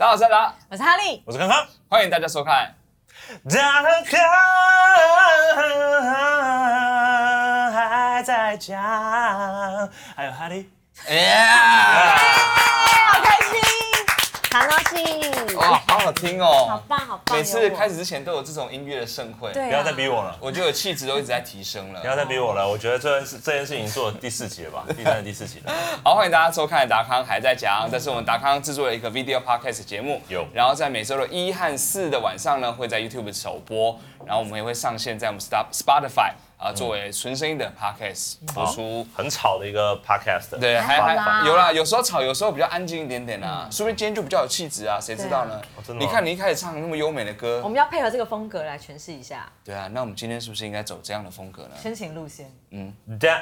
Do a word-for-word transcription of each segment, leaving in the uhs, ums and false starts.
大家好，我是达， 我是哈利， 我是康康， 欢迎大家收看。 达康还在讲，还有哈利， 耶！ 好开心，好高兴， 哇，好好听哦， 好棒，好棒！ 每次开始之前都有这种音乐的盛会， 对啊， 不要再逼我了， 我觉得气质都一直在提升了。 不要再逼我了，我觉得这件事这件事情做了第四集了吧，第三、第四集了。 好，欢迎大家收看达康还在讲，这是我们达康制作的一个 video podcast 节目， 有， 然后在每周的一和四的晚上呢，会在 YouTube 首播，然后我们也会上线在我们 Spotify 啊作为纯声音的 podcast 播出。 很吵的一个 podcast， 对，还还好啦还有啦，有时候吵，有时候比较安静一点点啊，说不定今天就比较有气质啊，谁知道呢？ 哦真的吗你看你一开始唱那么优美的歌我，们要配合这个风格来诠释一下对啊，那我们今天是不是应该走这样的风格呢？ 深情路线。 达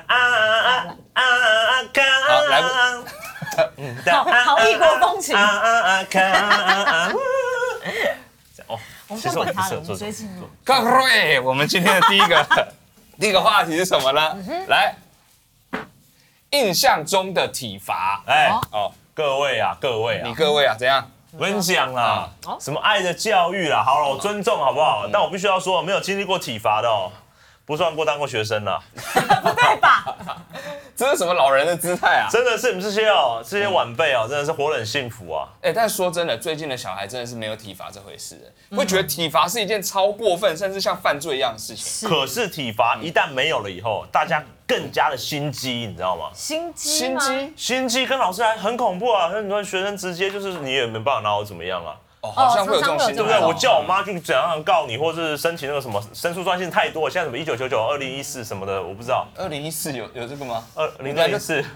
康， 好来好好异国风情。 康，哦， 我们其实我不管他了， 不适合做这我们直接进种入。 各位，我们今天的第一个第一个话题是什么呢？来，印象中的体罚。 哎， 哦， 各位啊，各位啊， 你各位啊，怎样？ 我跟你讲啊哦， 什么爱的教育啦，好了，我尊重好不好？但我必须要说，没有经历过体罚的哦，不算过当过学生啦， 不对吧？ 这是什么老人的姿态啊？ 真的是你们这些哦，这些晚辈哦，真的是活得很幸福啊。 哎、但说真的，最近的小孩真的是没有体罚这回事，会觉得体罚是一件超过分，甚至像犯罪一样的事情。 可是体罚一旦没有了以后，大家更加的心机，你知道吗？ 心机吗？ 心机心机跟老师还很恐怖啊，很多学生直接就是你也没办法拿我怎么样啊。 哦，好像会有这种心态。 常常会有这种对不对？ 哦我叫我妈去怎样告你，或是申请那个什么申诉专线太多，现在什么一九九九、二零一四什么的，我不知道。 二零一四有有这个吗？ 二零二零四，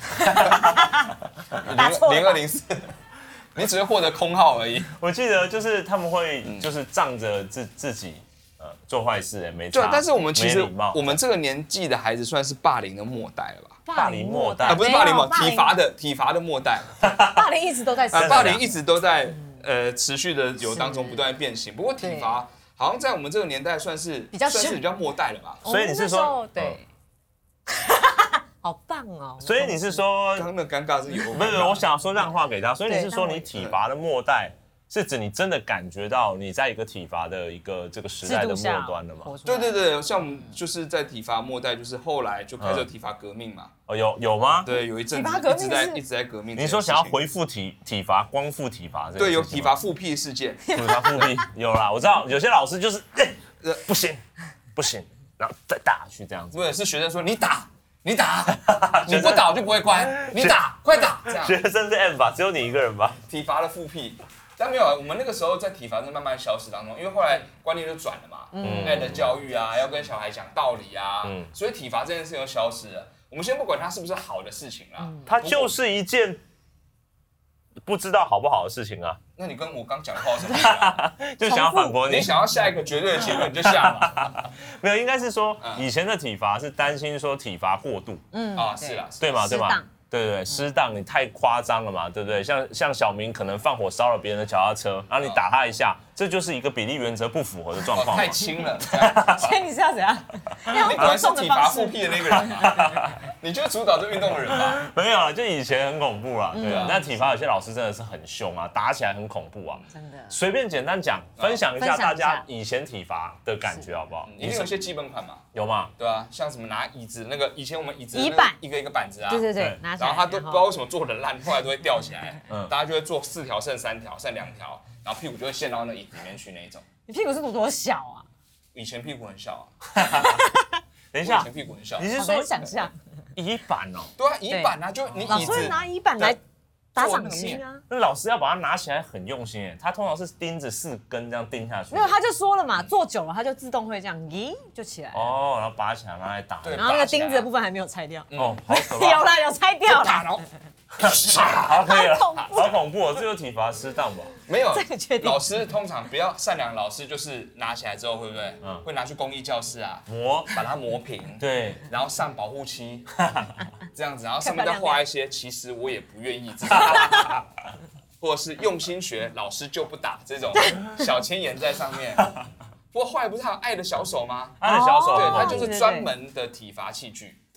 零零二零四，你只会获得空号而已。 我记得就是他们会就是仗着自自己呃做坏事，哎，没差。 对，但是我们其实没礼貌我们这个年纪的孩子算是霸凌的末代了吧？ 霸凌末代啊，不是霸凌末， 没有体罚的体罚的末代。 霸凌一直都在啊， 身霸凌一直都在呃持续的有当中不断地变形。不过体对罚好像在我们这个年代算是比较算是比较末代了吧？ 所以你是说我们那时候对，好棒哦！ 所以你是说刚刚的尴尬是有， 不是？我想说让话给他，所以你是说对你体罚的末代，是指你真的感觉到你在一个体罚的一个这个时代的末端了吗？ 对对对，像我们就是在体罚末代，就是后来就开始有体罚革命嘛。 哦，有有吗？ 对，有一阵子体罚革一直在命是一直在革命。 你说想要回复体体罚、光复体罚这个事情吗？ 对，有体罚复辟事件。 体罚复辟有啦，我知道有些老师就是哎呃不行不行，然后再打下去这样子。 不是，是学生说你打你打，你不打我就不会乖，你打快打这样。 学生是 M 吧，只有你一个人吧？ 体罚的复辟。但没有啊，我们那个时候在体罚是慢慢消失当中，因为后来观念就转了嘛， 嗯爱的教育啊，要跟小孩讲道理啊， 嗯所以体罚这件事就消失了。我们先不管它是不是好的事情啦， 它就是一件不知道好不好的事情啊， 那你跟我刚讲的话有什么关系啊？ 就想要反驳你你。想要下一个绝对的结论你就下嘛。 没有，应该是说嗯以前的体罚是担心说体罚过度， 嗯啊，是啦，是啦对嘛对嘛适当？ 对对对，适当，你太夸张了嘛，对不对？像像小明可能放火烧了别人的脚踏车，然后你打他一下，这就是一个比例原则不符合的状况嘛。 哦太轻了。这样所以你是要怎样？要你用果然是体罚重的方式。 复辟的那个人嘛，你就是主导这运动的人吧？ 没有了，就以前很恐怖啦，对啊嗯。 那体罚有些老师真的是很凶啊，打起来很恐怖啊。 真的， 随便简单讲，分享一下分享一下大家以前体罚的感觉好不好？ 一定有一些基本款嘛， 有吗？ 对吧？像什么拿椅子那个，以前我们椅子的那个椅板一个一个板子啊， 对对对对， 拿起来， 然后他都不知道为什么做的烂，后来都会掉起来， 嗯大家就会做四条剩三条，剩两条，然后屁股就会陷到那椅子里面去那一种。 你屁股是多多小啊？ 以前屁股很小啊， 等一下我以前，屁股很小， 你是说好难想象， 椅板哦？ 对啊，椅板啊，就你椅子老师会拿椅板来打做那个掌心啊？ 那老师要把它拿起来很用心耶，他通常是钉着四根这样钉下去。 没有，他就说了嘛，坐久了他就自动会这样，咦，就起来了。 哦，然后拔起来拿来打。 对然后那个钉子的部分还没有拆掉， 哦，好可怕。 有了，有拆掉打， 了。 然后好可以了， 好恐怖好恐怖哦，这个体罚适当吧？ 没有这个确定老师通常比较善良，老师就是拿起来之后会不会？ 嗯会拿去公益教室啊， 磨， 把它磨平， 对， 然后上保护漆，这样子，然后上面再画一些，其实我也不愿意自己或者是用心学，老师就不打这种小千言在上面。不过后来不是还有爱的小手吗？ 他的小手， 对， 哦它就是专门的体罚器具。 对，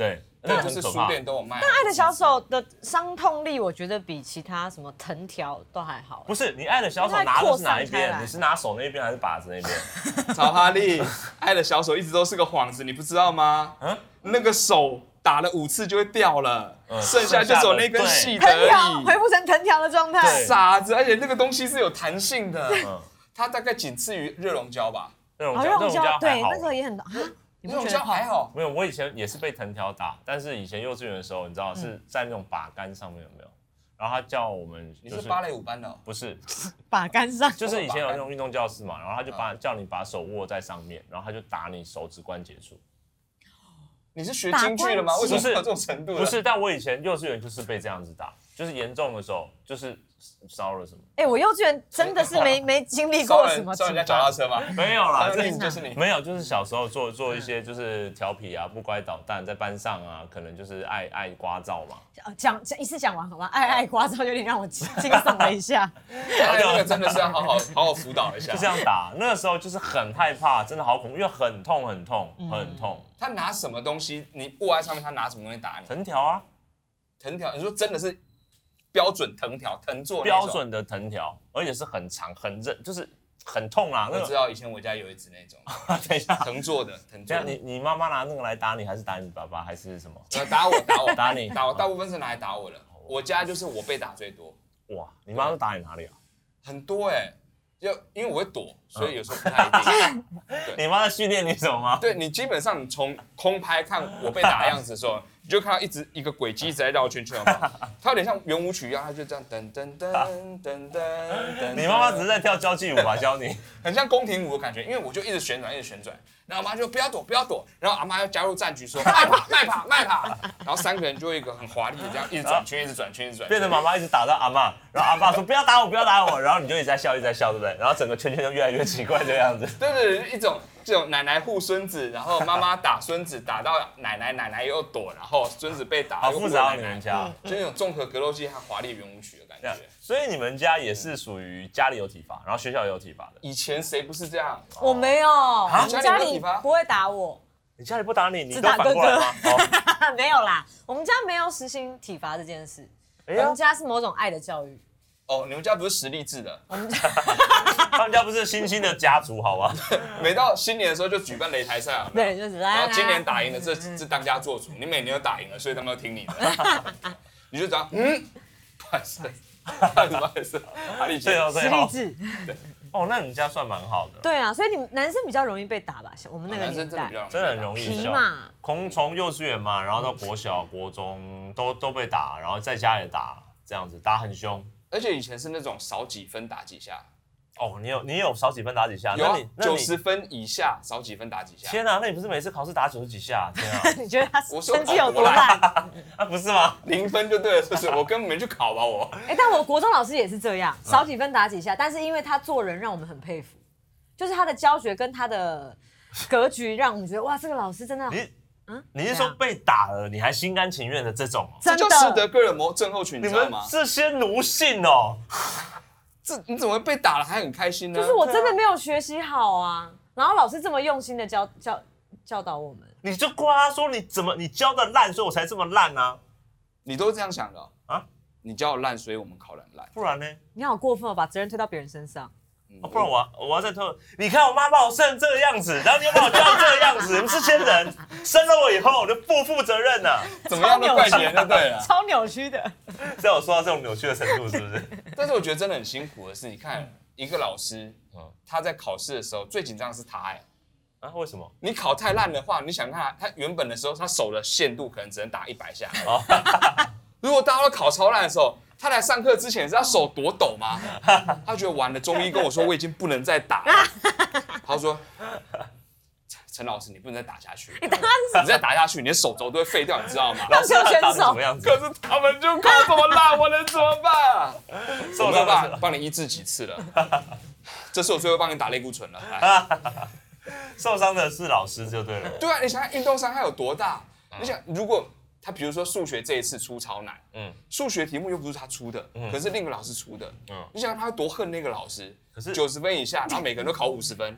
对，就是书店都有卖。 但爱的小手的伤痛力，我觉得比其他什么藤条都还好。 不是，你爱的小手拿的是哪一边？你是拿手那边还是把子那边？ 曹哈利，爱的小手一直都是个幌子，你不知道吗？嗯，那个手打了五次就会掉了，嗯、剩下就走那根细的而已， 恢复成藤条的状态。 傻子，而且那个东西是有弹性的，嗯、它大概仅次于热熔胶吧。 热熔胶，热熔胶对，那个也很热熔胶还好。 没有，我以前也是被藤条打，但是以前幼稚园的时候，你知道是在那种把杆上面有没有？然后他叫我们、就是， 你是芭蕾舞班的、哦？ 不是， 把杆上， 就是以前有那种运动教室嘛，然后他就把、嗯、叫你把手握在上面，然后他就打你手指关节处。 你是学京剧的吗？为什么有这种程度？ 不是，但我以前幼稚园就是被这样子打，就是严重的时候就是烧了什么。 哎、欸，我幼稚园真的是没没经历过什么。 烧人家脚踏车吗？ 没有啦， 这就是你。 没有，就是小时候做做一些就是调皮啊、不乖捣蛋，在班上啊，可能就是爱爱聒噪嘛。 讲讲一次讲完好吗？爱爱聒噪有点让我惊悚了一下。 哎，那个真的是要好好好好辅导一下。 就这样打，那个时候就是很害怕，真的好恐怖，因为很痛很痛很痛。嗯、 他拿什么东西？你握在上面，他拿什么东西打你？ 藤条啊， 藤条。你说真的是标准藤条，藤做标准的藤条，而且是很长很韧，就是很痛啊。 我知道以前我家有一只那种， 等一下， 藤做的藤做的。 你你妈妈拿那个来打你，还是打你爸爸，还是什么？ 打我打我打你打我，大部分是拿来打我的。我家就是我被打最多。 哇，你妈都打你哪里啊？ 很多哎、欸，就因为我会躲，所以有时候不太一定。 你妈在训练你什么吗？ 对，你基本上你从空拍看我被打的样子的时候，你就看到一直一个轨迹一直在绕圈圈嘛，它有点像圆舞曲一样，它就这样噔噔噔噔噔噔。 你妈妈只是在跳交际舞吧，教你， 很像宫廷舞的感觉，因为我就一直旋转，一直旋转，然后我妈就不要躲，不要躲，然后阿妈要加入战局说卖跑卖跑卖跑，然后三个人就一个很华丽的这样一直转圈，一直转圈，一直转圈， 变成妈妈一直打到阿妈，然后阿爸说不要打我，不要打我，然后你就一直在笑，一直在笑，对不对？然后整个圈圈就越来越奇怪的样子。 对对对，一种这种奶奶护孙子，然后妈妈打孙子，打到奶奶，奶奶又躲，然后孙子被打， 好复杂你们家， 就那种综合格斗技和华丽圆舞曲的感觉。 所以你们家也是属于家里有体罚，然后学校也有体罚的。 以前谁不是这样？ 我没有，我家里不会打我。 你家里不打你，你只打哥哥吗？哦、 没有啦，我们家没有实行体罚这件事。我们家是某种爱的教育。 哦，你们家不是实力制的， 我们家他们家不是新兴的家族，好吗？ 每到新年的时时候就举办擂台赛啊， 对，就是。 然后今年打赢了，这这当家做主，你每年都打赢了，所以他们都听你的。你就讲，嗯，不好意思，不好意思，阿丽姐， 实力制。 对。 哦，那你们家算蛮好的。 对啊，所以你们男生比较容易被打吧？像我们那个年代， 真的很容易。 皮嘛， 从从幼稚园嘛，然后到国小、国中都都被打，然后在家也打，这样子打很凶。 而且以前是那种少几分打几下。 哦，你有你有少几分打几下？ 有啊，九十分以下少几分打几下。 天啊，那你不是每次考试打九十几下？天啊！ 你觉得他成绩有多烂？ 啊，不是吗？ 零分就对了，是不是？我根本没去考吧我。 哎、欸，但我国中老师也是这样，少几分打几下，但是因为他做人让我们很佩服，就是他的教学跟他的格局让我们觉得哇，这个老师真的。 你嗯，你是说被打了你还心甘情愿的这种？ 这就斯德哥尔摩症候群，你知道吗？ 这些奴性哦。 这你怎么会被打了还很开心呢？ 就是我真的没有学习好啊，然后老师这么用心的教教教导我们， 你就夸他说你怎么你教的烂，所以我才这么烂啊！ 你都是这样想的哦、啊？你教的烂，所以我们考得烂， 不然呢？ 你好过分哦，把责任推到别人身上。 嗯哦、不然我我要再推，你看我妈把我生成这个样子，然后你又把我教成这个样子，你们这些人生了我以后我就不负责任了、啊， 怎么样都怪别人就对了， 超扭曲的。 这我说到这种扭曲的程度是不是？ 但是我觉得真的很辛苦的是，你看一个老师，嗯，他在考试的时候最紧张的是他哎、 欸，啊为什么？ 你考太烂的话，你想看他原本的时候他手的限度可能只能打一百下，哦、如果大家都考超烂的时候。他来上课之前，你知道手多抖吗？他觉得完了，中医跟我说我已经不能再打了。他说：“陈老师，你不能再打下去，你再打下去，你的手肘都会废掉，你知道吗？” 老师选手怎么样子？ 可是他们就考这么烂，我能怎么办？我没有办法帮你医治几次了。这是我最后帮你打类固醇了。 受伤的是老师就对了。 对啊，你想想运动伤害有多大？你想如果。他比如说数学这一次出超难，嗯，数学题目又不是他出的，嗯，可是另一个老师出的，嗯，你想他会多恨那个老师？可是九十分以下，然后每个人都考五十分，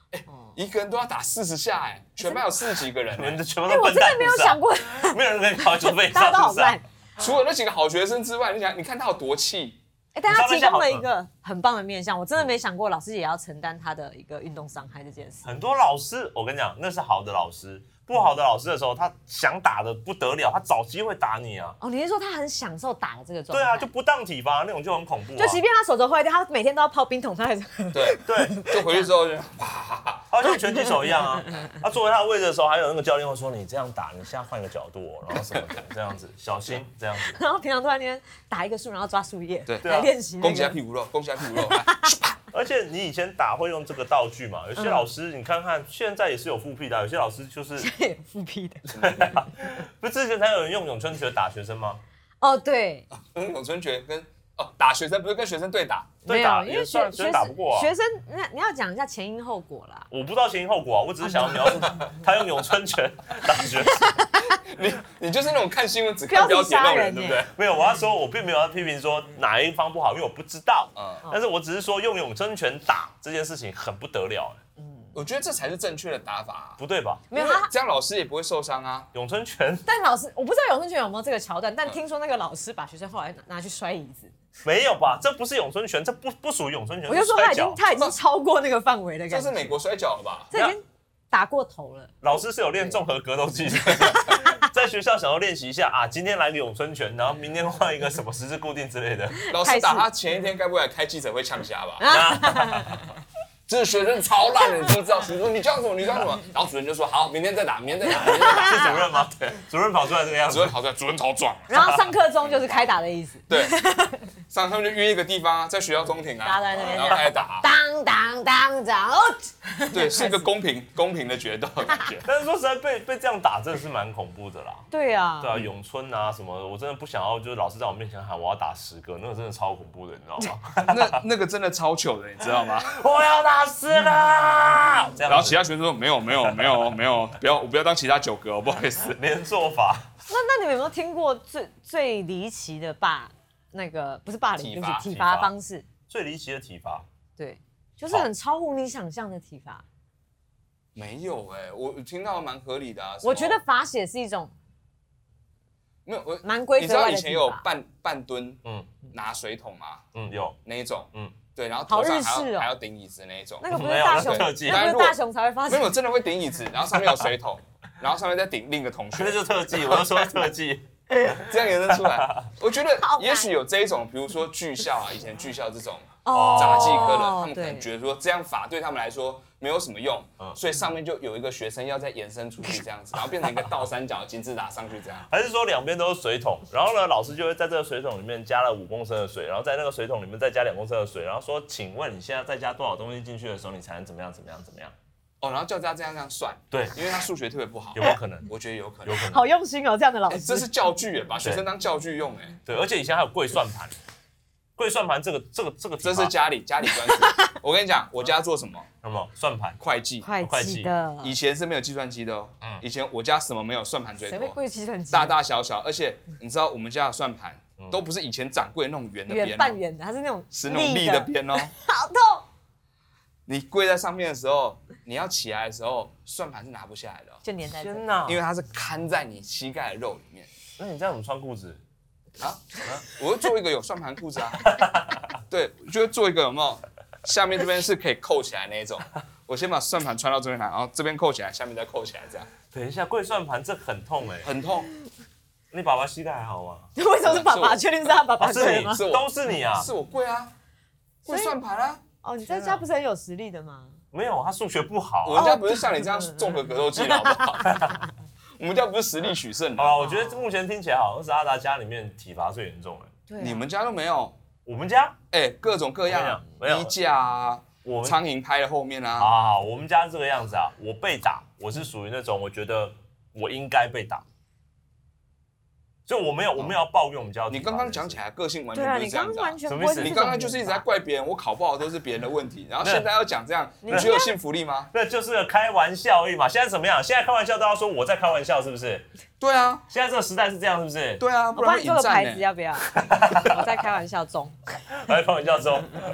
哎，一个人都要打四十下，哎，全班有四十几个人， 你们的全部哎， 都笨蛋， 我真的没有想过， 没有人可以考九倍以大家上， 都好烂。 除了那几个好学生之外，你想，你看他有多气。 哎，但他提供了一个很棒的面向，我真的没想过老师也要承担他的一个运动伤害这件事。 很多老师，我跟你讲，那是好的老师。不好的老师的时候，他想打的不得了，他找机会打你啊！ 哦，你是说他很享受打的这个状态？ 对啊，就不当体罚那种就很恐怖、啊。 就即便他手肘坏掉，他每天都要泡冰桶，他还是对对， 就回去之后就哇， 他就拳击手一样啊。他坐在他的位置的时候，还有那个教练会说：“你这样打，你现在换一个角度、哦，然后什么的，这样子小心这样子。” 然后平常突然间打一个树，然后抓树叶， 对来练习、那个。 攻击他屁股肉，攻击他屁股肉。 而且你以前打会用这个道具嘛？有些老师你看看，现在也是有复辟的，有些老师就是复辟的。 不是之前才有人用咏春拳打学生吗？ 哦，对， 跟咏春拳跟哦打学生不是跟学生对打， 对打因为学学生打不过啊。 学生，那你要讲一下前因后果啦。 我不知道前因后果啊，我只是想要描述他用咏春拳打学生。 你你就是那种看新闻只看标题那种人，对不对？ 没有，我要说，我并没有要批评说哪一方不好，因为我不知道。 嗯， 但是我只是说用咏春拳打这件事情很不得了。 我觉得这才是正确的打法、啊， 不对吧？ 没有他这样老师也不会受伤啊。 咏春拳， 但老师我不知道咏春拳有没有这个桥段，但听说那个老师把学生后来拿拿去摔椅子。 没有吧？这不是咏春拳，这不不属于咏春拳。 我就说他已经他已经超过那个范围了， 这是美国摔跤了吧？ 这已经打过头了。 老师是有练综合格斗技的，在学校想要练习一下啊，今天来个咏春拳，然后明天换一个什么十字固定之类的。 老师打他前一天该不会来开记者会呛瞎吧？这学生超烂的，你知不知道？你说你叫什么？你叫什么？然后主任就说好，明天再打，明天再打，明天再打。 是主任吗？对，主任跑出来这个样子。 主任跑出来，主任超壮。 然后上课中就是开打的意思。 对，上他们就约一个地方啊，在学校中庭啊， 打在那边， 然后开始打。 当当当当， 对，是一个公平公平的决斗的感觉。 但是说实在，被被这样打真的是蛮恐怖的啦。 对啊， 对啊，咏春啊什么的，我真的不想要，就是老师在我面前喊我要打十个，那个真的超恐怖的，你知道吗？ 那那个真的超糗的，你知道吗？ 我要打十个， 然后其他学生说没有没有没有没有，不要我不要当其他九个，不好意思。 连做法。 那那你们有没有听过最最离奇的霸那个不是霸凌，就是体罚方式？ 最离奇的体罚， 对，就是很超乎你想象的体罚。 没有哎，我听到蛮合理的啊。 我觉得罚写是一种没有我蛮规则外的体罚。 你知道以前有半半蹲， 嗯， 拿水桶吗？ 嗯，有那一种， 嗯， 对，然后头上还好日式哦要还要顶椅子那一种。 那个不是大雄， 没有那是特技那不是大雄才会发生。 没有真的会顶椅子，然后上面有水桶，然后上面再顶另一个同学。 那就是特技，我要说特技。 这样延伸出来，我觉得也许有这一种，比如说剧校啊，以前剧校这种杂技科的，他们可能觉得说这样罚对他们来说没有什么用，所以上面就有一个学生要再延伸出去这样子，然后变成一个倒三角金字塔上去这样。 还是说两边都是水桶，然后呢，老师就会在这个水桶里面加了五公升的水，然后在那个水桶里面再加两公升的水，然后说，请问你现在再加多少东西进去的时候，你才能怎么样怎么样怎么样？ 哦，然后叫大家这样这样算， 对， 因为他数学特别不好， 有没有可能？ 我觉得有可能， 有可能。 好用心哦，这样的老师。 这是教具耶，把学生当教具用哎。 对，而且以前还有跪算盘，跪算盘这个这个这个， 这是家里家里专属。我跟你讲，我家做什么？ 什么算盘？ 会计， 会计的。 以前是没有计算机的哦。嗯。以前我家什么没有，算盘最多。 谁会跪计算机？ 大大小小，而且你知道我们家的算盘都不是以前掌柜那种圆的边， 圆半圆的，它是那种是那种立的边哦。 好痛！ 你跪在上面的时候，你要起来的时候，算盘是拿不下来的， 就粘在这。 天哪！ 因为它是看在你膝盖的肉里面。 那你这样怎么穿裤子？ 啊？我会做一个有算盘裤子啊。对，就会做一个有没有？下面这边是可以扣起来那一种。我先把算盘穿到这边来，然后这边扣起来，下面再扣起来，这样。 等一下，跪算盘这很痛哎， 很痛。 你爸爸膝盖还好吗？ 为什么是爸爸？确定是他爸爸跪吗？ 是你，都是你啊！ 是我跪啊，跪算盘啊。 哦，你在家不是很有实力的吗？ 没有，他数学不好。 我们家不是像你这样综合格斗技的好不好？我们家不是实力取胜的。 好了，我觉得目前听起来好像是阿达家里面体罚最严重的。 对， 你们家都没有？ 我们家哎，各种各样，衣架啊， 我苍蝇拍在后面啊。 好好好，我们家是这个样子啊。我被打，我是属于那种我觉得我应该被打。就我没有，我没有要抱怨我们家。 你刚刚讲起来个性完对啊，你全不是这样子、啊。 刚刚完全不是。 你刚刚就是一直在怪别人，我考不好都是别人的问题，然后现在要讲这样，你觉得有信服力吗？ 那就是个开玩笑而已嘛。现在怎么样？现在开玩笑都要说我在开玩笑，是不是？ 对啊。 现在这个时代是这样，是不是？ 对啊，不然你做个牌子要不要？我在开玩笑中。 我在开玩笑中。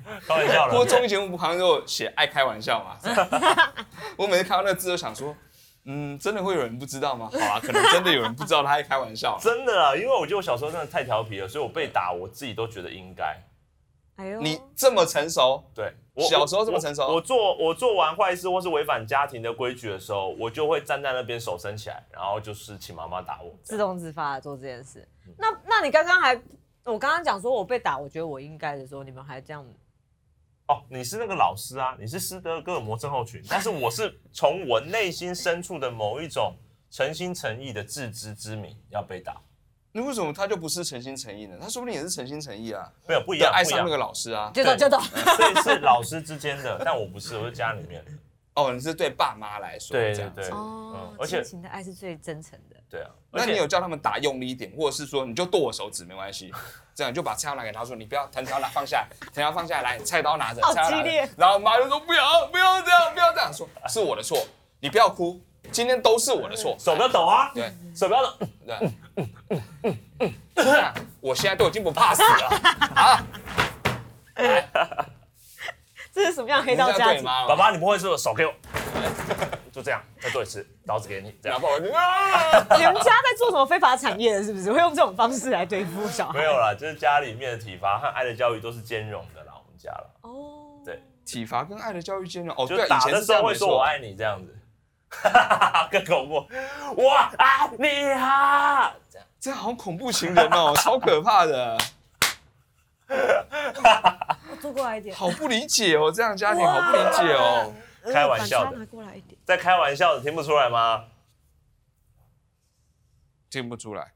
开玩笑了。 不过综艺节目不旁边都有写爱开玩笑嘛？我每次看到那个字都想说，嗯，真的会有人不知道吗？好啊，可能真的有人不知道他爱开玩笑。 真的啊，因为我觉得我小时候真的太调皮了，所以我被打，我自己都觉得应该。 哎呦， 你这么成熟， 对， 小时候这么成熟， 我, 我做我做完坏事或是违反家庭的规矩的时候，我就会站在那边手伸起来，然后就是请妈妈打我， 自动自发的做这件事。那那你刚刚还，我刚刚讲说我被打，我觉得我应该的时候，你们还这样。 哦，你是那个老师啊，你是斯德哥尔摩症候群，但是我是从我内心深处的某一种诚心诚意的自知之明要被打。 那为什么他就不是诚心诚意呢？他说不定也是诚心诚意啊， 没有不一样， 爱上那个老师啊， 就懂就懂。 所以是老师之间的，但我不是，我是家里面。 哦，你是对爸妈来说， 对这样子。 对对， 哦， 嗯，而且亲情的爱是最真诚的。 对啊， 那你有叫他们打用力一点，或者是说你就剁我手指没关系，这样就把菜刀拿给他说，你不要藤条拿放下来，藤条放下来，来菜刀拿着， 好菜刀拿着激烈。 然后妈就说不要不要这样不要这样，说是我的错，你不要哭，今天都是我的错， 手不要抖啊， 对， 手不要抖， 对，我现在都已经不怕死了啊！ 这是什么样黑你道家庭？ 这样对妈爸爸你不会是手给我，就这样，再做一次，刀子给你，这样然。后我就啊， 你们家在做什么非法产业的？是不是会用这种方式来对付小孩？ 没有啦，就是家里面的体罚和爱的教育都是兼容的啦，我们家了。 哦， 对， 体罚跟爱的教育兼容，哦， 就对，以前打的时候是这样没错。 会说我爱你这样子，更恐怖，我爱你啊，这样。 这好恐怖情人哦，超可怕的， 我坐过来一点。 好不理解哦，这样家庭好不理解哦。 开玩笑的反差拿过来一点。 在开玩笑的，听不出来吗？ 听不出来，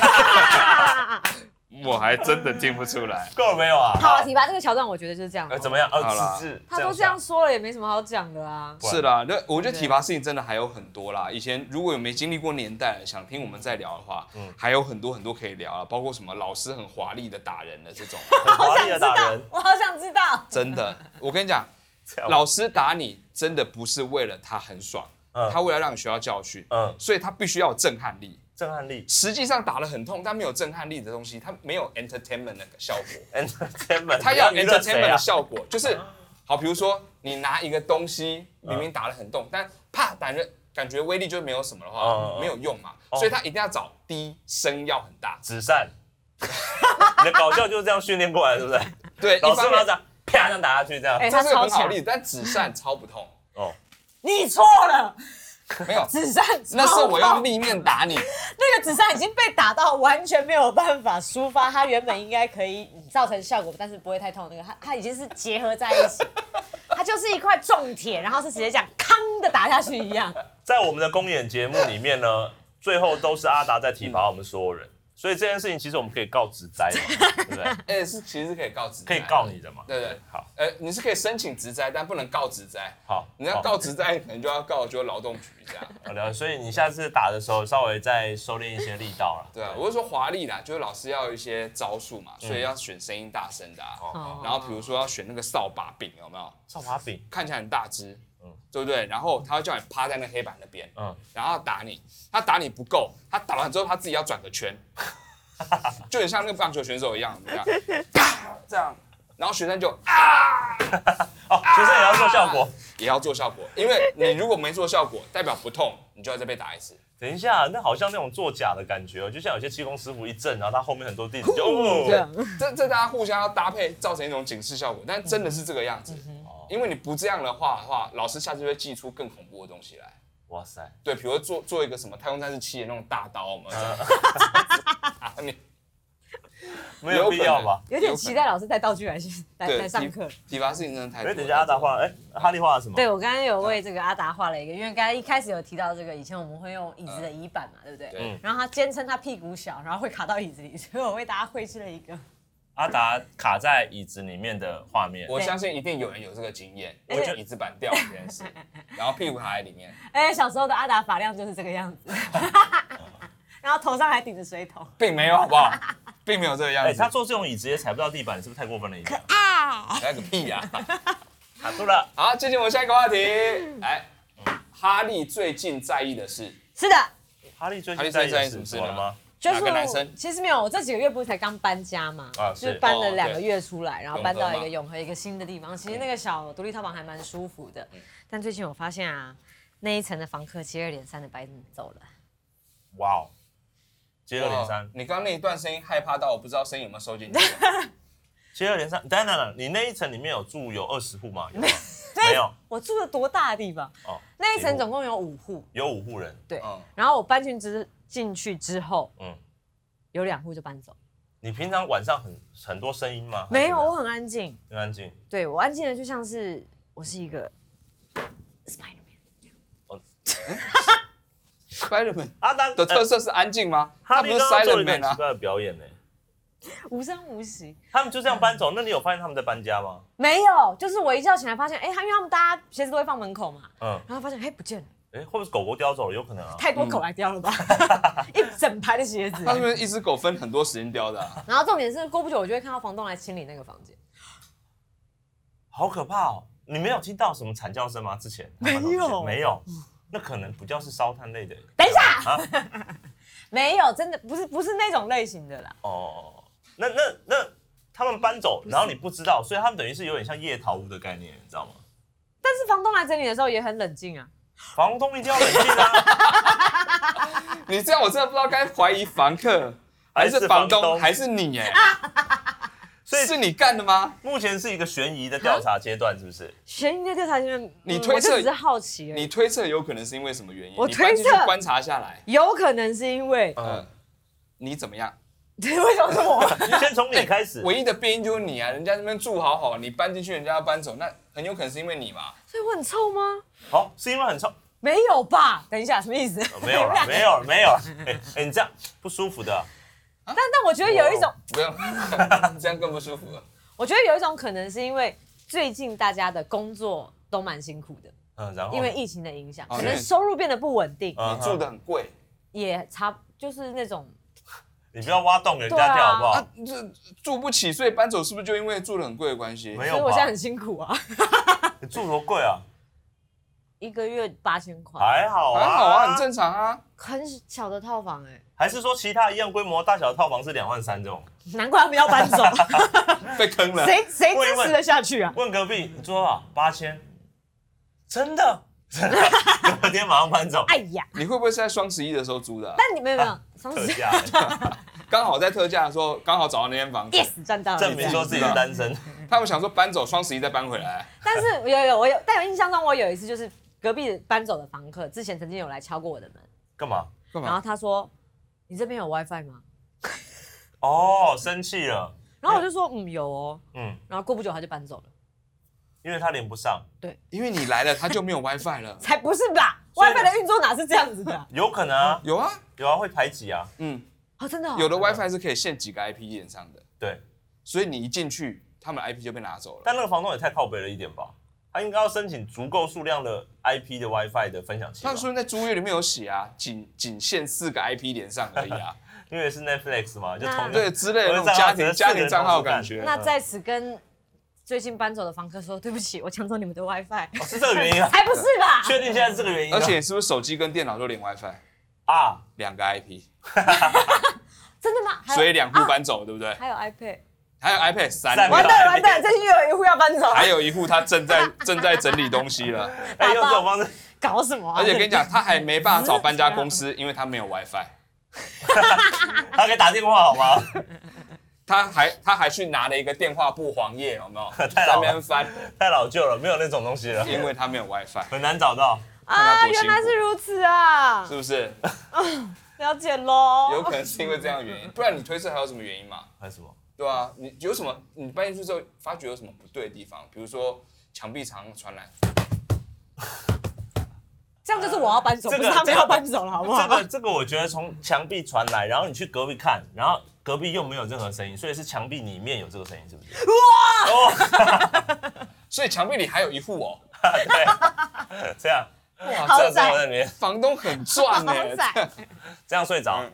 我还真的听不出来。 够了没有啊？ 好啊，体罚这个桥段，我觉得就是这样。 呃，怎么样？呃， 好啦是是， 他都这样说了，也没什么好讲的啊。 不然是啦，那我觉得体罚事情真的还有很多啦。以前如果有没经历过年代的，想听我们再聊的话，嗯，还有很多很多可以聊啊，包括什么老师很华丽的打人的这种， 很华丽好想知道的打人，， 我好想知道。 真的，我跟你讲， 这样吗老师打你真的不是为了他很爽， 嗯他为了让你学到教训， 嗯， 所以他必须要有震撼力。 震撼力实际上打得很痛，但没有震撼力的东西，它没有 entertainment 的效果。 ，entertainment， 它要你娱乐 entertainment 谁啊的效果，就是好，比如说你拿一个东西，明明打得很痛，但啪打人感觉威力就没有什么的话， 嗯没有用嘛， 哦所以他一定要找低声要很大。 纸扇，你的搞笑就是这样训练过来，是不是？ 对， 老一方面师马上啪这样打下去，这样哎这是个他超强很好例子，但纸扇超不痛， 哦， 你错了， 没有， 纸扇那是我超痛用立面打你。 那个纸扇已经被打到完全没有办法抒发，它原本应该可以造成效果，但是不会太痛。那个它它已经是结合在一起，它就是一块重铁，然后是直接这样康的打下去一样。 在我们的公演节目里面呢，最后都是阿达在体罚我们所有人，所以这件事情其实我们可以告职灾嘛，对不对？ 哎，是其实是可以告职， 可以告你的嘛？ 对对， 好， 呃，你是可以申请职灾，但不能告职灾。 好， 你要告职灾，可能就要告就劳动局这样。 好了，所以你下次打的时候稍微再收敛一些力道了。 对啊，我是说华丽啦，就是老师要有一些招数嘛，所以要选声音大声的啊。 哦然后比如说要选那个扫把柄，有没有？ 扫把柄， 看起来很大只， 嗯对不对？然后他会叫你趴在那黑板那边， 嗯， 然后打你，他打你不够，他打完之后他自己要转个圈，就很像那个棒球选手一样，这样，这样，然后学生就啊， 哦，学生也要做效果。 也要做效果，因为你如果没做效果，代表不痛，你就要再被打一次。 等一下，那好像那种作假的感觉哦，就像有些气功师傅一震，然后他后面很多弟子就哦， 这样， 这这大家互相要搭配，造成一种警示效果，但真的是这个样子。因为你不这样的话的话，老师下次会寄出更恐怖的东西来。 哇塞， 对，比如做做一个什么太空战士七的那种大刀嘛，打你没有必要吧？ 有点期待老师带道具来来对来上课。 体罚事情真的太多了。 哎，等一下阿达画了，哎，哈利画了什么？ 对，我刚刚有为这个阿达画了一个，因为刚才一开始有提到这个，以前我们会用椅子的椅板嘛，对不对？ 对然后他坚称他屁股小，然后会卡到椅子里，所以我为大家绘制了一个。 阿达卡在椅子里面的画面， 我相信一定有人有这个经验， 而且我就椅子板掉这件事，然后屁股卡在里面， 哎，小时候的阿达发量就是这个样子，然后头上还顶着水桶。 并没有好不好？并没有这个样哎， 子。 他坐这种椅子也踩不到地板，是不是太过分了一点？ 来个屁呀！ 卡住了。 好，进行我们下一个话题。来，哈利最近在意的是， 是的， 哈利最哈利近在意的是最近在意什么事呢怎么了吗？ 就是哪个男生？ 其实没有，我这几个月不是才刚搬家嘛， 啊就是搬了哦两个月出来，然后搬到一永和嘛个永和一个新的地方。其实那个小独立套房还蛮舒服的，但最近我发现啊，那一层的房客接二连三的搬走了。 哇哦，接二连三哇，你刚刚那一段声音害怕到我不知道声音有没有收进去。 接二连三。等等等，你那一层里面有住有二十户吗？有吗？没有。 我住了多大的地方？ 哦， 那一层总共有五户， 有五户人。 对。 嗯然后我搬进之进去之后， 嗯， 有两户就搬走。 你平常晚上很很多声音吗？ 没有，我还是很安静。 很安静。 对我安静的就像是我是一个 Spider-Man。 Spider-Man 阿丹的特色是安静吗？ 哈他不是利刚刚做了一 Silent 个很 Man 啊。 奇怪的表演呢。 无声无息。 他们就这样搬走，那你有发现他们在搬家吗？ 没有，就是我一觉醒来发现，哎、他因为他们大家鞋子都会放门口嘛， 嗯， 然后发现，哎、不见了， 哎，会不会是狗狗叼走了？有可能啊。 太多口来叼了吧，一整排的鞋子他。是不是一只狗分很多时间叼的啊？ 然后重点是，过不久我就会看到房东来清理那个房间。 好可怕哦！你没有听到什么惨叫声吗？之前没有没有，那可能不叫是烧炭类的。 等一下， 啊没有，真的不是不是那种类型的啦。 哦，那那那他们搬走，然后你不知道，所以他们等于是有点像夜逃屋的概念，你知道吗？ 但是房东来整理的时候也很冷静啊。 房东一定要冷静啊！ 你这样我真的不知道该怀疑房客还是房东还是你哎， 所以是你干的吗？ 目前是一个悬疑的调查阶段，是不是？ 悬疑的调查里面， 你推测嗯我就只是好奇而已。 你推测有可能是因为什么原因？ 我你搬进去推测观察下来， 有可能是因为， 嗯，你怎么样？ 对，为什么是我？ 先从你开始。 唯一的变因就是你啊，人家那边住好好，你搬进去，人家要搬走，那很有可能是因为你嘛。 所以我很臭吗？ 好，是因为很臭。 没有吧？等一下，什么意思？ 哦没有了，没有了，没有了。哎哎，你这样不舒服的。 但但我觉得有一种， 不用，这样更不舒服了。 我觉得有一种可能是因为最近大家的工作都蛮辛苦的， 嗯，然后因为疫情的影响， 哦可能收入变得不稳定， 嗯你住的很贵也差就是那种你不要挖洞给人家对啊跳好不好？ 啊，这住不起，所以搬走是不是就因为住的很贵的关系？ 没有吧？ 所以我现在很辛苦啊， 你住多贵啊？ 一个月八千块， 还好啊， 还好啊，很正常啊。 很小的套房哎、 还是说其他一样规模大小的套房是两万三这种？ 难怪他们要搬走， 被坑了。 谁谁问一问支持得下去啊？ 问隔壁你住多少？八千，真的？真的？隔天马上搬走， 哎呀， 你会不会是在双十一的时候租的啊？ 但你没有没有，双十特价， 刚好在特价的时候，刚好找到那间房子， yes 赚到了， 证明说自己是单身。 他们想说搬走，双十一再搬回来。 但是有有我有，但有印象中我有一次就是隔壁搬走的房客，之前曾经有来敲过我的门， 干嘛？ 干然后他说：“你这边有 WiFi 吗哦，生气了。？” 然后我就说：“嗯，有哦。 嗯，” 然后过不久他就搬走了。 因为他连不上， 因为你来了，他就没有 WiFi 了。 才不是吧所以 ？WiFi 的运作哪是这样子的啊？ 有可能啊， 有啊， 有啊，会排挤啊。 嗯， 哦，真的哦。 有的 WiFi 是可以限几个 I P 点上的， 对， 所以你一进去，他们 I P 就被拿走了。 但那个房东也太靠北了一点吧？他应该要申请足够数量的 I P 的 WiFi 的分享器吧。 他说在租约里面有写啊，仅仅限四个 I P 点上而已啊， 因为是 Netflix 嘛，就同对之类的那种家庭家庭账号感觉。 那在此跟最近搬走的房客说，对不起，我抢走你们的 WiFi。 哦是这个原因啊？ 才不是吧？ 确定现在是这个原因吗？ 而且是不是手机跟电脑都连 WiFi， 啊， 两个 I P， 真的吗？还有所以两户搬走，对不对？ 还有 iPad。 还有 iPad 三， 三个完蛋了完蛋了，最近又有一户要搬走了， 还有一户他正在正在整理东西了， 哎，用这种方式， 搞什么啊？ 而且跟你讲，他还没办法找搬家公司，因为他没有 WiFi， 他可以打电话好吗？ 他还他还去拿了一个电话簿黄页，有没有？ 太在老了那边翻， 太老旧了，没有那种东西了， 因为他没有 WiFi， 很难找到。 看他啊， 多辛苦原来是如此啊， 是不是？ 了解喽。 有可能是因为这样的原因，不然你推测还有什么原因嘛？ 还是什么？ 对啊，你有什么？你搬进去之后发觉有什么不对的地方？比如说墙壁常传来， 这样就是我要搬走， 这个不是他们要搬走了，好不好？ 这个这个，我觉得从墙壁传来，然后你去隔壁看，然后隔壁又没有任何声音，所以是墙壁里面有这个声音，是不是？ 所以墙壁里还有一户哦。 对，这样， 哇， 好这窄样在里面， 房东很赚呢、 好窄这样睡着，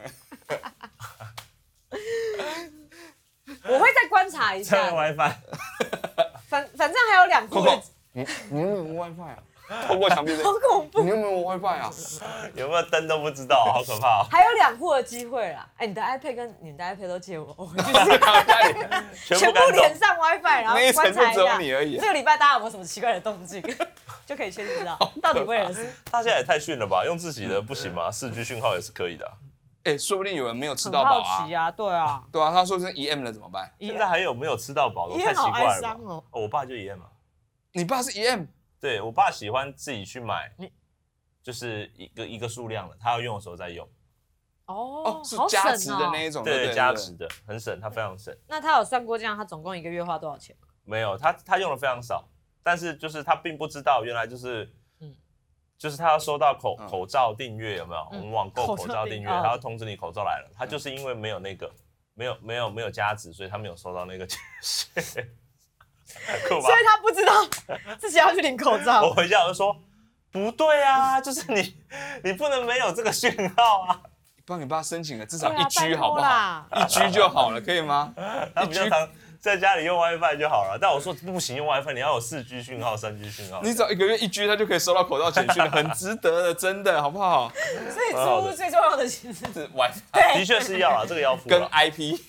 我会再观察一这样下， WiFi， 反反正还有两户的， 你你有 WiFi 啊？ 透过墙壁好恐怖。 你有没有 WiFi 啊？ 有没有灯都不知道，好可怕、哦。 还有两户的机会啦，哎、欸，你的 iPad 跟你的 iPad 都借我，我回去家里全部连上 WiFi， 然后那一层观察一就只有下你而已。 这个礼拜大家有没有什么奇怪的动静，就可以确定知道到底为了什么。 大家也太逊了吧？用自己的不行吗？四 G 讯号也是可以的、啊。 哎、欸，说不定有人没有吃到饱啊。 好奇啊，对啊， 对啊，他说是 E M 了怎么办？ 现在还有没有吃到饱的？太奇怪了吧、哦哦。我爸就 E M 啊。 你爸是 E M？ 对，我爸喜欢自己去买，就是一个一个数量的，他要用的时候再用。 哦， 哦，是加值的那一种， 对对， 对加值的，很省，他非常省。 那他有算过这样，他总共一个月花多少钱吗？ 没有，他他用的非常少，但是就是他并不知道，原来就是，嗯，就是他要收到口、嗯、口罩订阅有没有？嗯、我们网购口罩订阅，他要通知你口罩来了，他就是因为没有那个，没有没有没有加值，所以他没有收到那个钱。 所以他不知道自己要去领口罩。 我回家我就说，不对啊，就是你你不能没有这个讯号啊。 帮你爸申请了，至少一 G 好不好？一 G 就好了，可以吗？ 他比较常在家里用 WiFi 就好了。但我说不行，用 WiFi 你要有四 G 讯号、三 G 讯号。 你只要一个月一 G， 他就可以收到口罩简讯了，很值得的，真的，好不好？ 所以租屋最重要的其实是 WiFi， 的确是要了，这个要付。 跟 I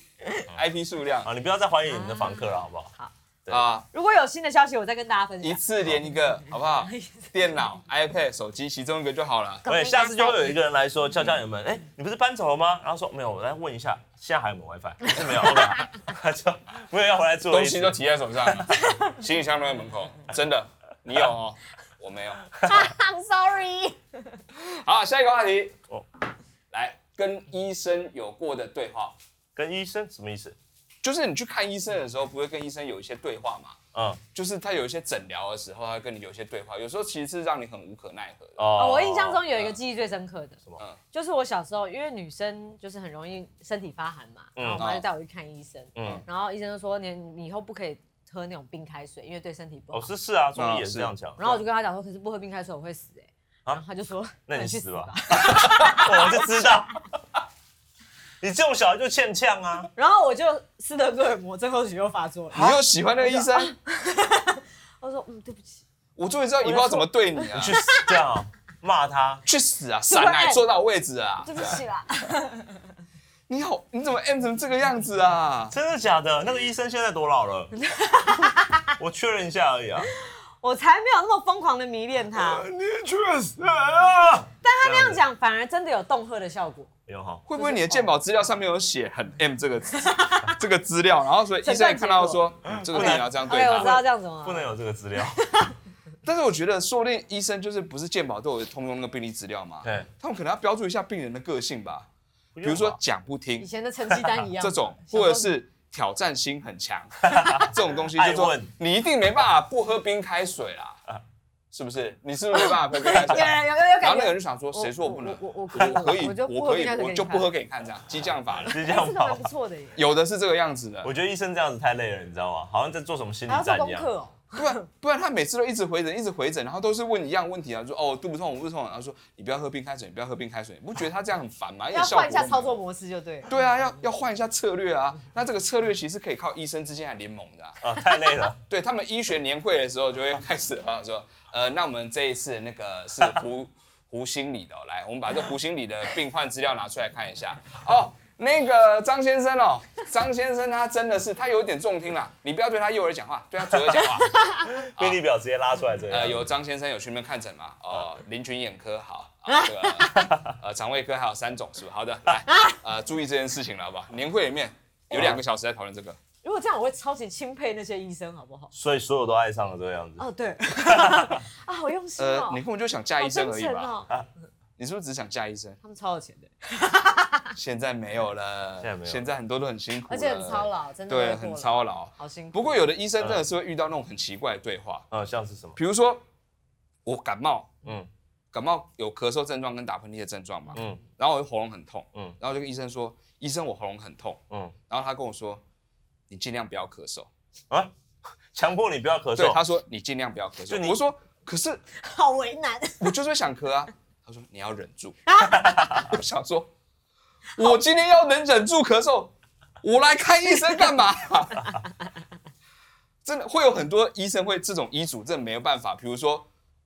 P。I P 数量啊，你不要再怀疑你的房客了，好不好？ 好啊， 如果有新的消息，我再跟大家分享。 一次连一个，好不好？电脑、iPad、手机，其中一个就好了。 对，下次就会有一个人来说，敲敲你们，哎，你不是搬走了吗？然后说没有，我来问一下，现在还有没有 WiFi？ 是没有 ，OK， 他就没有要回来做， 东西都提在手上了，行李箱都在门口，真的，你有哦，我没有。 I'm sorry。 好，下一个话题，哦，来跟医生有过的对话。 跟医生什么意思？ 就是你去看医生的时候，不会跟医生有一些对话嘛？ 嗯， 就是他有一些诊疗的时候，他会跟你有一些对话，有时候其实是让你很无可奈何的。 哦，我印象中有一个记忆最深刻的， 什么？ 就是我小时候，因为女生就是很容易身体发寒嘛，然后我妈就带我去看医生，嗯，然后医生就说你你以后不可以喝那种冰开水，因为对身体不好。 哦，是是啊，中医也是这样讲。 然后我就跟他讲说，可是不喝冰开水我会死哎，然后他就说， 那你死吧，我就知道。你这种小孩就欠呛啊！ 然后我就斯德哥尔摩症候群又发作了。 你又喜欢那个医生？ 我说嗯，对不起。 我终于知道以后要怎么对你啊！ 你去死这样啊，骂他， 去死啊！闪来坐到位置啊！ 对不起啦。 你好，你怎么 M 成这个样子啊？ 真的假的？那个医生现在多老了？我确认一下而已啊。 我才没有那么疯狂的迷恋他。 你去死啊！ 但他那样讲，反而真的有恫吓的效果。 有哈？ 会不会你的健保资料上面有写很 M 这个这个资料，然后所以医生也看到说，这个你要这样对他。 我知道这样子吗？ 不能有这个资料。 但是我觉得，说不定医生就是不是健保都有通用那个病历资料嘛？ 对， 他们可能要标注一下病人的个性吧，比如说讲不听， 以前的成绩单一样， 这种，或者是挑战心很强，这种东西就说你一定没办法不喝冰开水啦。是不是？你是不是没办法喝冰开水？ 有有有有感觉。 然后那个人就想说，谁说我不能？ 我我我可以，我可以， 我我就不喝给你看，这样激将法了。 激将法， 这个蛮不错的耶。 有的是这个样子的。 我觉得医生这样子太累了，你知道吗？好像在做什么心理战一样。 不然不然他每次都一直回诊，一直回诊，然后都是问一样问题啊，说哦肚子痛，肚子痛，然后说你不要喝冰开水，你不要喝冰开水，你不觉得他这样很烦吗？ 要换一下操作模式就对。 对啊，要要换一下策略啊。那这个策略其实可以靠医生之间来联盟的啊。 啊，太累了。 对他们医学年会的时候就会开始啊说。呃，那我们这一次那个是胡胡心理的、哦，来，我们把这胡心理的病患资料拿出来看一下。哦，那个张先生哦，张先生他真的是他有点重听啦，你不要对他右耳讲话，对他左耳讲话。 病历表直接拉出来这个。 呃，有张先生有去那边看诊吗？哦，林群眼科好，啊、这个呃肠胃科还有三种是不是？好的，来，呃，注意这件事情了好不好？年会里面有两个小时在讨论这个。 如果这样，我会超级钦佩那些医生，好不好？ 所以所有都爱上了这个样子。 哦，对。啊，好用心哦。 呃，你根本就想嫁医生而已吧？ 哦啊、你是不是只想嫁医生？ 他们超有钱的。 现在没有了， 现在没有， 现在很多都很辛苦， 而且很操劳，真的。 对，很操劳， 好辛苦。 不过有的医生真的是会遇到那种很奇怪的对话， 嗯，像是什么？ 比如说我感冒， 嗯， 感冒有咳嗽症状跟打喷嚏的症状嘛，嗯，然后我喉咙很痛，嗯，然后就跟医生说，医生我喉咙很痛，嗯，然后他跟我说。你尽量不要咳嗽啊！强迫你不要咳嗽。 对，他说你尽量不要咳嗽。我说可是好为难， 我就是想咳啊。他说你要忍住。我想说，我今天要能忍住咳嗽，我来看医生干嘛？真的会有很多医生会这种医嘱，真的没有办法。比如说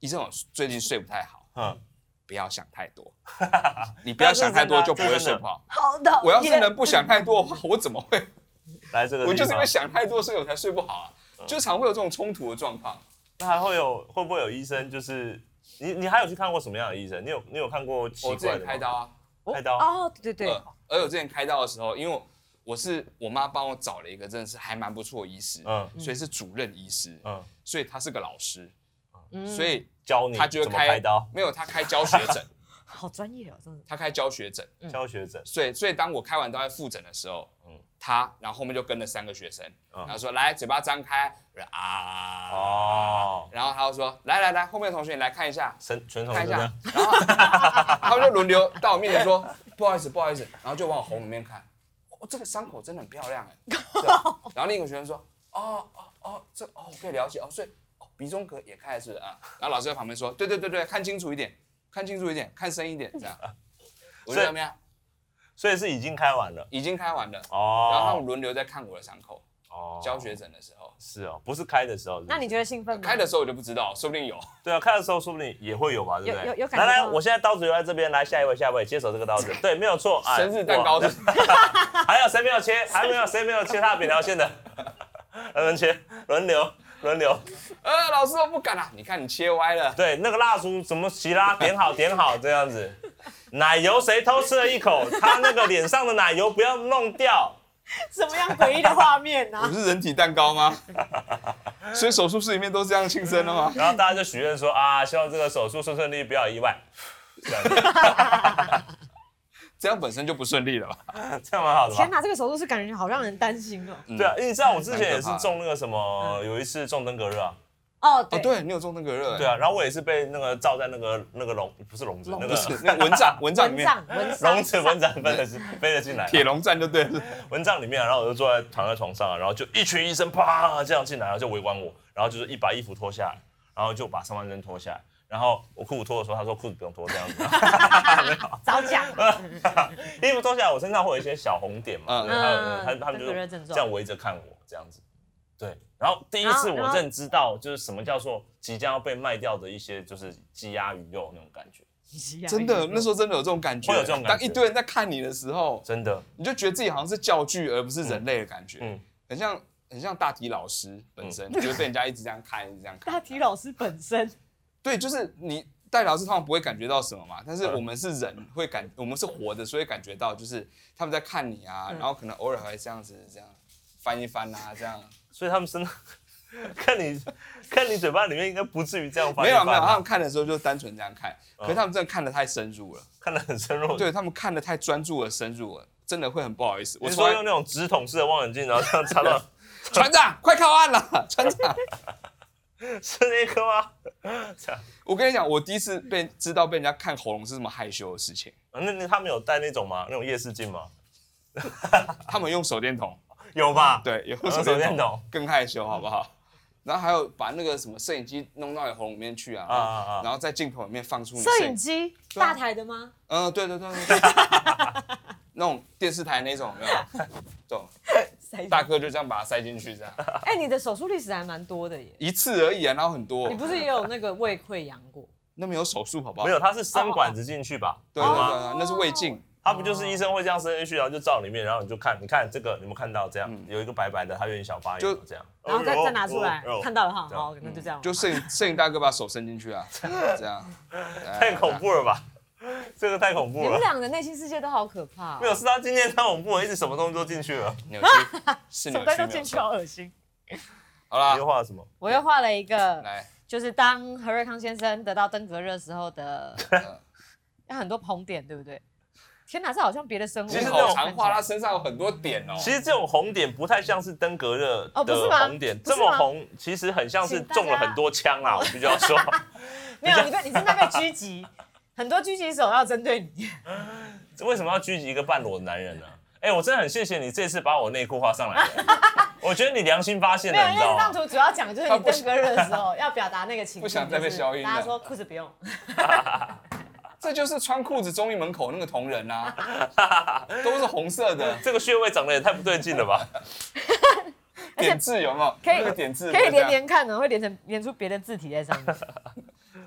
医生我最近睡不太好， 嗯， 不要想太多，你不要想太多就不会睡不好。 好的， 我要是能不想太多的话，我怎么会？ 来这个， 我就是因为想太多，所以我才睡不好啊，就常会有这种冲突的状况。 那还会有会不会有医生就是你你还有去看过什么样的医生？你有你有看过奇我之前怪的吗？ 开刀啊， 开刀哦，对对对， 呃而我之前开刀的时候，因为我是我妈帮我找了一个真的是还蛮不错的医师， 嗯所以是主任医师， 嗯， 所以他是个老师， 嗯所以教你他就会怎么开刀， 没有他开教学诊， 好专业哦，真的。 他开教学诊， 教学诊， 所以所以当我开完刀在复诊的时候， 嗯他然后后面就跟了三个学生， 嗯然后说来嘴巴张开，我说啊， 哦， 然后他就说来来来，后面的同学你来看一下， 全全程看一下是这样，， 然后他们就轮流到我面前说不好意思不好意思，然后就往我喉里面看，哦这个伤口真的很漂亮哎，对然后另一个学生说哦哦哦这哦我可以了解哦，所以哦鼻中隔也开了是不是啊，然后老师在旁边说对对对对，看清楚一点，看清楚一点，看深一点这样，我就怎么样？ 所以是已经开完了已经开完了， 哦， 然后他们轮流在看我的伤口， 哦教学诊的时候， 是哦，不是开的时候是不是， 那你觉得兴奋吗？ 开的时候我就不知道，说不定有。 对啊，开的时候说不定也会有吧，对不对？ 有有有感觉来来， 到我现在刀子留在这边，来下一位，下一位接手这个刀子，对，没有错。哎生日蛋糕的， 还有谁没有切？还没有谁没有切他扁条线的？轮切，轮流，轮流。 呃，老师我不敢啊，你看你切歪了。 对，那个蜡烛怎么洗啦？点好，点好，这样子。奶油谁偷吃了一口？他那个脸上的奶油不要弄掉。 什么样诡异的画面我啊？ 不是人体蛋糕吗？所以手术室里面都这样庆生了吗？ 然后大家就许愿说啊，希望这个手术顺顺利，不要有意外。这样子， 这样本身就不顺利了吧？ 这样蛮好的吧天？哪，这个手术是感觉好让人担心哦。 嗯对啊，因为你知道我之前也是蛮可怕的中那个什么，有一次中登革热啊。 哦， 哦， 对， 对你有中登革热， 对啊，然后我也是被那个罩在那个那个笼，不是笼子，那个不是那个蚊帐，蚊帐里面， 蚊帐，蚊帐， 笼子蚊帐飞了进飞了进来， 铁笼战就对了。 蚊帐里面啊，然后我就坐在躺在床上啊，然后就一群医生啪这样进来，然后就围观我，然后就是一把衣服脱下来，然后就把上半身脱下来，然后我裤子脱的时候，他说裤子不用脱这样子， 早讲。 衣服脱下来，我身上会有一些小红点嘛， 嗯对，还有嗯他他们就登革热症状这样围着看我这样子，对，然后第一次然后我认知到就是什么叫做即将要被卖掉的一些就是鸡鸭鱼肉那种感觉， 真的，那时候真的有这种感觉。 会有这种感觉当一堆人在看你的时候， 真的， 你就觉得自己好像是教具，而不是人类的感觉。 嗯， 很像很像大体老师本身，就是被人家一直这样看，一直这样看。 大体老师本身， 对，就是你代老师通常不会感觉到什么嘛，但是嗯我们是人，会感我们是活的，所以感觉到就是他们在看你啊， 嗯然后可能偶尔还会这样子这样翻一翻啊，这样。 所以他们真的看你看你嘴巴里面应该不至于这样翻没有没有， 一翻吧他们看的时候就单纯这样看，可是他们真的看得太深入了， 看得很深入。 对他们看得太专注了、深入了，真的会很不好意思。我你从来说用那种直筒式的望远镜，然后这样插到船长快靠岸了，船长。 是那一颗吗？这样， 我跟你讲，我第一次被知道被人家看喉咙是这么害羞的事情。 啊那那他们有带那种吗？那种夜视镜吗？ 他们用手电筒， 有吧？ 对，有用手电筒手电筒更害羞，好不好？然后还有把那个什么摄影机弄到你喉咙里面去啊， 啊啊啊然后在镜头里面放出你摄影机对啊大台的吗？ 嗯，对对对对，对那种电视台那种有没有？这种大哥就这样把它塞进去，这样哎，你的手术历史还蛮多的耶。 一次而已啊，然后很多你，不是也有那个胃溃疡过？ 那没有手术好不好？ 没有，他是伸管子进去吧？ 对对对有吗？ 对，那是胃镜。 他不就是医生会这样伸进去，然后就照里面，然后你就看，你看这个，你有没有看到这样？有一个白白的，它有点小发就炎，这样， 然后再再拿出来哦哦哦， 看到了哈， 这样好，那就这样。 就摄影摄影大哥把手伸进去啊，这样， 太恐怖了吧？这个太恐怖了。 你们俩的内心世界都好可怕哦， 没有，是他今天太恐怖了，一直什么东西都进去了。 扭曲，是扭手袋曲没有都进去，好错。 恶心。 好啦你又，画了什么？ 我又画了一个， 来， 就是当何瑞康先生得到登革热时候的， 呃有很多红点，对不对？天哪，这好像别的生物。 其实这种好长画，他身上有很多点哦。 其实这种红点不太像是登革热哦不是的吗红点， 不是吗这么红，其实很像是请大家中了很多枪啊，我必须要说。 没有，你被你正在被狙击，很多狙击手要针对你。 为什么要狙击一个半裸的男人呢？哎，我真的很谢谢你这次把我内裤画上来了，我觉得你良心发现没有， 了， 因你知道吗？ 为这张图主要讲就是你登革热的时候要表达那个情绪， 不想再被消音了大家说裤子不用。 这就是穿裤子中医门口那个同仁啊，都是红色的， 这个穴位长得也太不对劲了吧？ 点字有没有？ 可以那个点字可以连会这样。 连看呢，会连成连出别的字体在上面。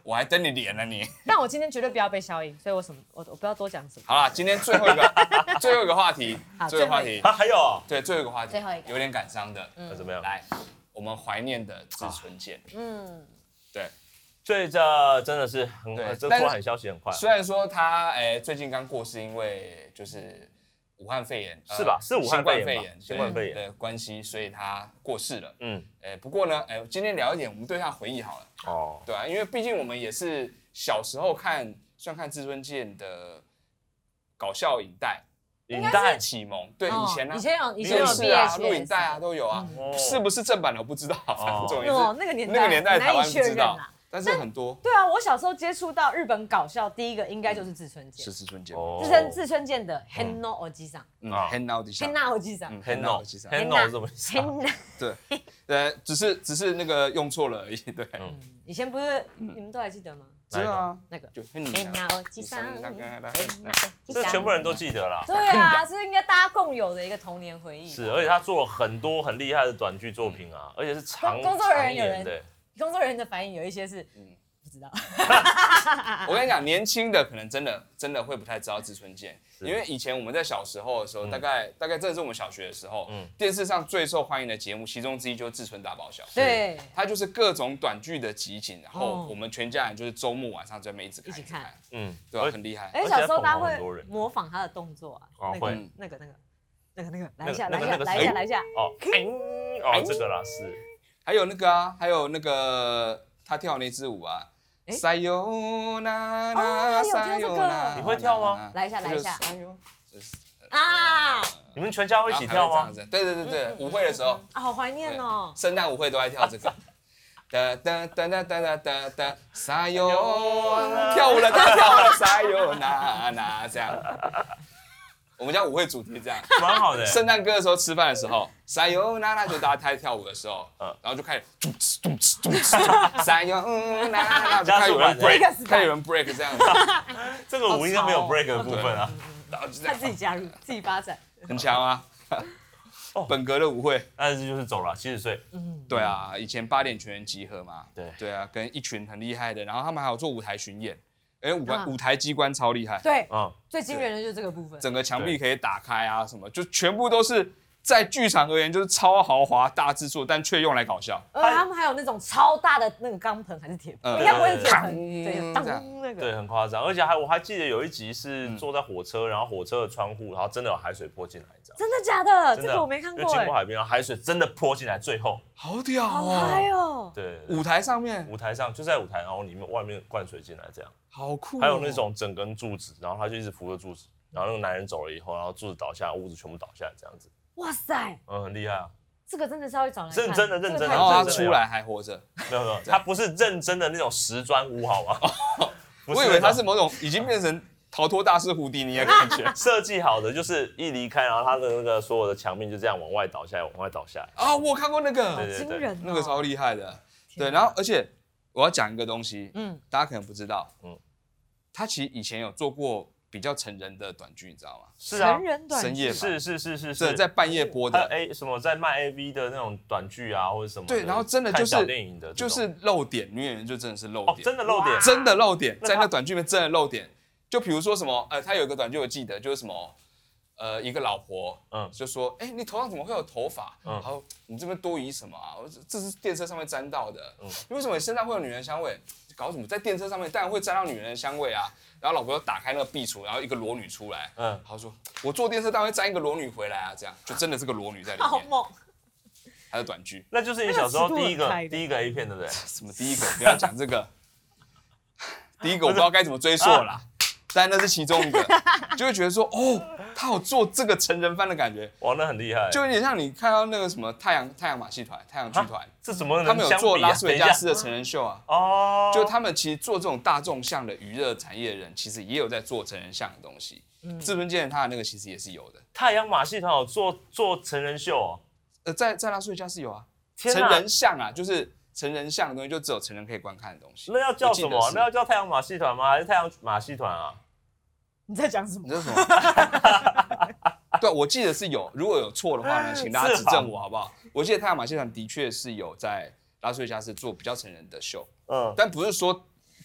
我还登你脸了你。 但我今天绝对不要被消音，所以我什么我我不要多讲什么。 好啦，今天最后一个最后一个话题，最后一个话题啊，还有对最后一个话题， 最后一个有点感伤的， 那怎么样？ 来，我们怀念的志村健， 嗯， 对。 所以这真的是很， 对这突然很消息很快。 虽然说他诶最近刚过世，因为就是武汉肺炎是吧？是武汉肺炎， 新冠肺炎的关系，所以他过世了。嗯，诶不过呢，诶今天聊一点我们对他回忆好了。哦，对啊，因为毕竟我们也是小时候看，算看志村健的搞笑影带。 影带启蒙，对，以前呢， 以前有以前有是啊，录影带啊都有啊，是不是正版的我不知道，反正总也是那个年代那个年代台湾不知道， 啊。 但是很多对啊，我小时候接触到日本搞笑，第一个应该就是志村健， 是志村健， 志村志村健的 Henno おじさん， 嗯 ，Henno おじさん ，Henno おじさん ，Henno おじさん ，Henno 怎么意思？ 对，呃，只是只是那个用错了而已，对。 以前不是你们都还记得吗？ 知道啊， 那个就 Henno おじさん， 这全部人都记得啦。 对啊，这应该大家共有的一个童年回忆。 是，而且他做了很多很厉害的短剧作品啊，而且是长工作人员有人的。 工作人员的反应有一些是，嗯，不知道。 我跟你讲，年轻的可能真的真的会不太知道志村健，因为以前我们在小时候的时候，大概大概正是我们小学的时候，电视上最受欢迎的节目，其中之一就是志村大爆笑。 对， 它就是各种短剧的集锦，然后我们全家人就是周末晚上在那边一直看，一起看，嗯，对吧？很厉害。 而且小时候大家会模仿他的动作啊，那个那个那个那个那个，来一下来一下来一下来一下， 哦，哦，这个啦是。 还有那个啊，还有那个他跳那支舞啊，塞哟那那塞哟那， 你会跳吗？ 来一下，来一下。啊！ 你们全家会一起跳吗？ 对对对对，舞会的时候啊，好怀念哦。 圣诞舞会都爱跳这个。哒哒哒哒哒哒哒哒，塞哟，跳舞了，大家跳了，塞哟那那这样。我们家舞会主题这样， 蛮好的。 圣诞歌的时候吃饭的时候，塞哟那那就大家开始跳舞的时候，嗯，然后就开始咚哧咚哧咚哧，塞哟那那就开始有人 break， 开始有人 break 这样子。 这个舞应该没有 break 的部分啊， 然后就他自己加入，自己发展， 很强啊。本格的舞会， 但是就是走了七十岁。 嗯，对啊，以前八点全员集合嘛， 对对啊，跟一群很厉害的，然后他们还有做舞台巡演。哎，舞舞台机关超厉害， 对，嗯，最惊人的就是这个部分， 整个墙壁可以打开啊，什么就全部都是在剧场而言就是超豪华大制作，但却用来搞笑。 而他们还有那种超大的那个钢盆还是铁盆，应该不会是铁盆，对，当那个， 对，很夸张。而且还我还记得有一集是坐在火车，然后火车的窗户，然后真的有海水泼进来，这样。 真的假的？这个我没看过。 就经过海边，然后海水真的泼进来，最后好屌哦， 好嗨哦。 对， 舞台上面， 舞台上就在舞台，然后里面外面灌水进来，这样。 好酷！ 还有那种整根柱子，然后他就一直扶着柱子，然后那个男人走了以后，然后柱子倒下，屋子全部倒下来，这样子。 哇塞！ 嗯，很厉害啊。 这个真的是要去找来看。 认真的，认真的。 然后他出来还活着。 没有没有，他不是认真的那种石砖屋，好吗？ 我以为他是某种已经变成逃脱大师胡迪尼的感觉。 设计好的就是一离开，然后他的那个所有的墙面就这样往外倒下来，往外倒下来。 啊，我看过那个， 好惊人， 那个超厉害的。对，然后而且我要讲一个东西，嗯，大家可能不知道，嗯。他其实以前有做过比较成人的短剧，你知道吗？ 是啊， 成人短剧， 深夜是是是是是， 在半夜播的。 A 什么在卖 A V 的那种短剧啊，或者什么？ 对，然后真的就是小电影的， 就是露点，女演员就真的是露点， 真的露点， 真的露点，在那短剧里面真的露点。就比如说什么，呃，他有一个短剧我记得，就是什么，呃，一个老婆，嗯，就说，哎，你头上怎么会有头发？嗯，然后你这边多余什么啊？这是电车上面沾到的。嗯，为什么你身上会有女人香味？搞什么？在电车上面当然会沾到女人的香味啊。然后老婆就打开那个壁橱，然后一个裸女出来，嗯，然后说：“我坐电车当然会沾一个裸女回来啊，这样就真的是个裸女在里面。” 好猛！ 还有短剧， 那就是你小时候第一个第一个 A 片，对不对？ 什么第一个？不要讲这个。第一个我不知道该怎么追溯了啦，但那是其中一个，就会觉得说，哦，他有做这个成人番的感觉， 哇，那很厉害， 就有点像你看到那个什么太阳太阳马戏团、太阳剧团， 这怎么他们有做拉斯维加斯的成人秀啊？哦，就他们其实做这种大众向的娱乐产业的人，其实也有在做成人向的东西。嗯，志村健他的那个其实也是有的。 太阳马戏团有做做成人秀哦， 呃，在在拉斯维加斯有啊，成人像啊，就是成人像的东西，就只有成人可以观看的东西。 那要叫什么？那要叫太阳马戏团吗？还是太阳马戏团啊？ 你在讲什么？ 你在什么？对，我记得是有，如果有错的话呢，请大家指正我好不好？我记得太阳马戏团的确是有在拉斯维加斯做比较成人的秀，嗯，但不是说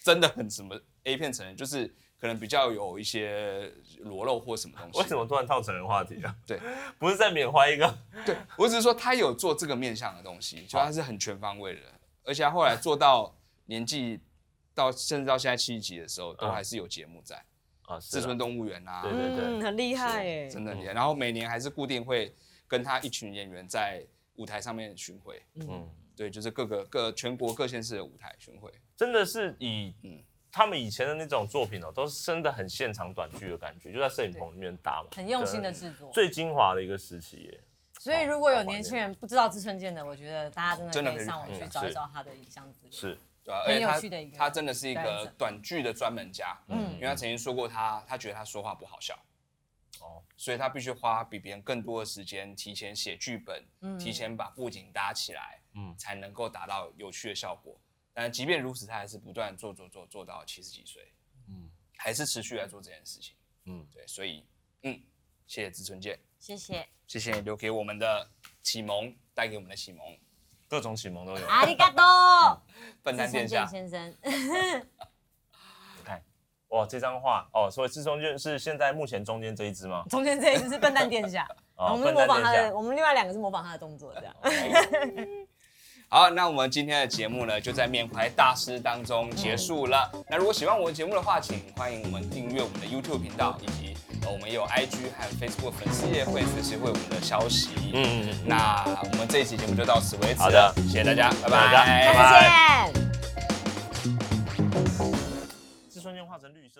真的很什么 A 片成人，就是可能比较有一些裸露或什么东西。 为什么突然套成人话题啊？ 对， 不是在缅怀一个？ 对我只是说他有做这个面向的东西，就他是很全方位的，而且他后来做到年纪到甚至到现在七十集的时候，都还是有节目在。啊，志村动物园啊， 对对对， 嗯，很厉害耶， 真的很厉害。然后每年还是固定会跟他一群演员在舞台上面巡回，嗯，对，就是各个各全国各县市的舞台巡回， 真的是以嗯他们以前的那种作品哦，都是真的很现场短剧的感觉，就在摄影棚里面搭嘛， 很用心的制作， 最精华的一个时期耶。 所以如果有年轻人不知道志村健的，我觉得大家真的可以上网去找一找他的影像资料。 是。 对啊， 很有趣的一个， 他真的是一个短剧的专门家，嗯，因为他曾经说过他，他觉得他说话不好笑，哦，所以他必须花比别人更多的时间，提前写剧本，嗯，提前把布景搭起来，嗯，才能够达到有趣的效果。但即便如此，他还是不断做做做做到七十几岁，嗯，还是持续来做这件事情，嗯，对，所以，嗯，谢谢志村健， 谢谢， 谢谢留给我们的启蒙，带给我们的启蒙。 各种启蒙都有。 阿里嘎多， 笨蛋殿下先生。 你看，哇，这张画哦，所以志村健是现在目前中间这一只吗？ 中间这一只是笨蛋殿下，哦、我们是模仿他的，我们另外两个是模仿他的动作，这样。 好，那我们今天的节目呢，就在缅怀大师当中结束了。嗯、那如果喜欢我们节目的话，请欢迎我们订阅我们的 YouTube 频道，以及呃我们也有 I G 和 Facebook 粉丝页会随时会有我们的消息。嗯嗯嗯。那我们这一期节目就到此为止。 好的， 谢谢大家，拜拜， 拜拜。 志村健画成绿色。